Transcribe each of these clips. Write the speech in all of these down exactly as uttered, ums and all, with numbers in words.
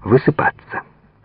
высыпаться.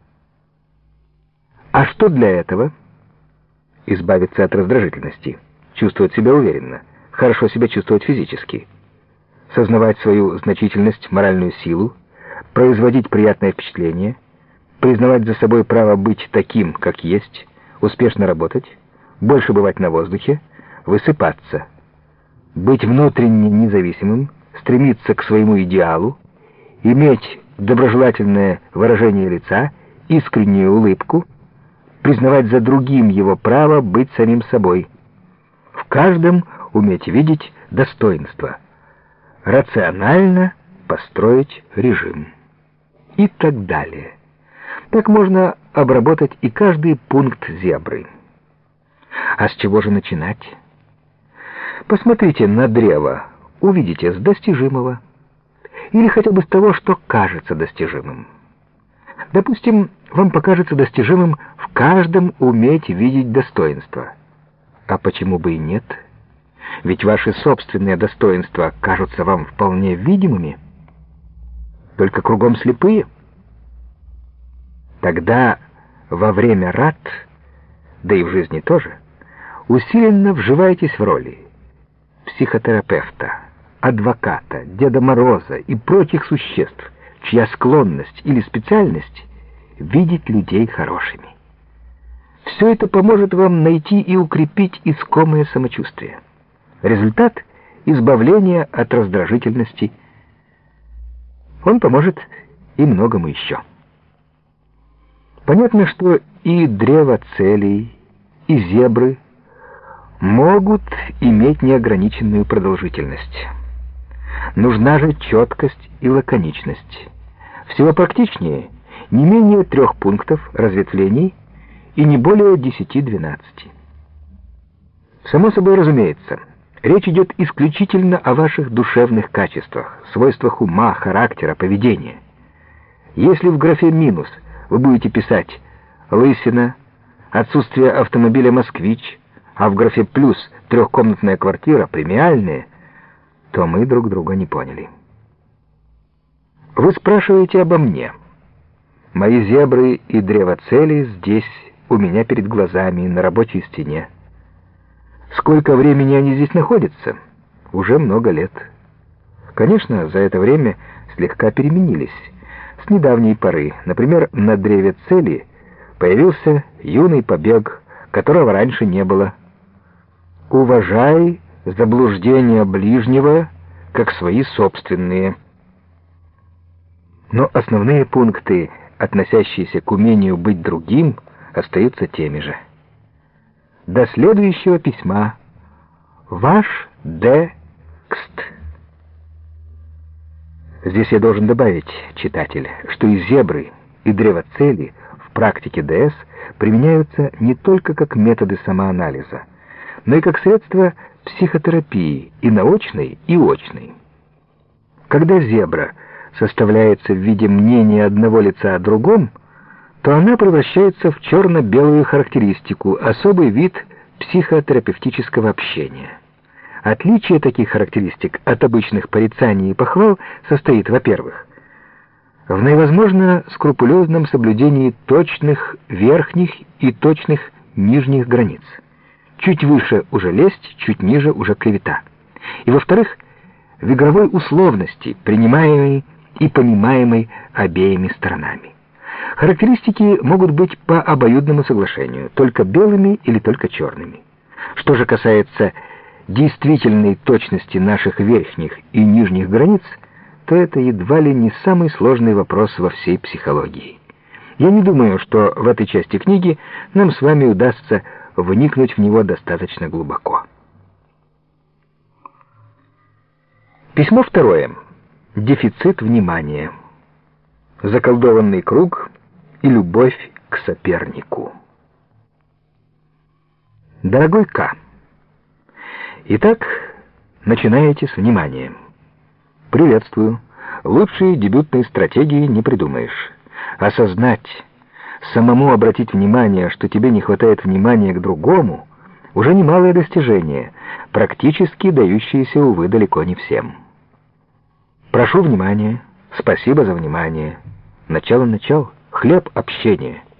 А что для этого? Избавиться от раздражительности, чувствовать себя уверенно, хорошо себя чувствовать физически, сознавать свою значительность, моральную силу, производить приятное впечатление, признавать за собой право быть таким, как есть, успешно работать, больше бывать на воздухе, высыпаться, быть внутренне независимым, стремиться к своему идеалу, иметь доброжелательное выражение лица, искреннюю улыбку, признавать за другим его право быть самим собой, в каждом уметь видеть достоинство, рационально построить режим и так далее. Так можно обработать и каждый пункт зебры. А с чего же начинать? Посмотрите на древо, увидите с достижимого, или хотя бы с того, что кажется достижимым. Допустим, вам покажется достижимым в каждом уметь видеть достоинство. А почему бы и нет? Ведь ваши собственные достоинства кажутся вам вполне видимыми, только кругом слепые. Тогда во время рад, да и в жизни тоже, усиленно вживайтесь в роли психотерапевта, адвоката, Деда Мороза и прочих существ, чья склонность или специальность — видеть людей хорошими. Все это поможет вам найти и укрепить искомое самочувствие. Результат — избавление от раздражительности. Он поможет и многому еще. Понятно, что и древо целей, и зебры могут иметь неограниченную продолжительность. Нужна же четкость и лаконичность. Всего практичнее не менее трех пунктов разветвлений и не более десяти-двенадцати. Само собой разумеется, речь идет исключительно о ваших душевных качествах, свойствах ума, характера, поведения. Если в графе «минус» вы будете писать «лысина», «отсутствие автомобиля «Москвич», а в графе «плюс» трехкомнатная квартира, премиальная, то мы друг друга не поняли. Вы спрашиваете обо мне. Мои зебры и древо целей здесь, у меня перед глазами, на рабочей стене. Сколько времени они здесь находятся? Уже много лет. Конечно, за это время слегка переменились. С недавней поры, например, на древе цели появился юный побег, которого раньше не было. Уважай заблуждения ближнего, как свои собственные. Но основные пункты, относящиеся к умению быть другим, остаются теми же. До следующего письма. Ваш Д. Кст. Здесь я должен добавить, читатель, что и зебры, и древо цели в практике ДС применяются не только как методы самоанализа, но и как средство психотерапии, и научной, и очной. Когда зебра составляется в виде мнения одного лица о другом, то она превращается в черно-белую характеристику, особый вид психотерапевтического общения. Отличие таких характеристик от обычных порицаний и похвал состоит, во-первых, в наивозможно скрупулезном соблюдении точных верхних и точных нижних границ. Чуть выше уже лесть, чуть ниже уже клевета. И, во-вторых, в игровой условности, принимаемой и понимаемой обеими сторонами. Характеристики могут быть по обоюдному соглашению, только белыми или только черными. Что же касается действительной точности наших верхних и нижних границ, то это едва ли не самый сложный вопрос во всей психологии. Я не думаю, что в этой части книги нам с вами удастся вникнуть в него достаточно глубоко. Письмо второе. Дефицит внимания. Заколдованный круг и любовь к сопернику. Дорогой К. Итак, начинаете с внимания. Приветствую. Лучшей дебютной стратегии не придумаешь. Осознать, самому обратить внимание, что тебе не хватает внимания к другому, уже немалое достижение, практически дающееся, увы, далеко не всем. Прошу внимания, спасибо за внимание. Начало начал, хлеб общения.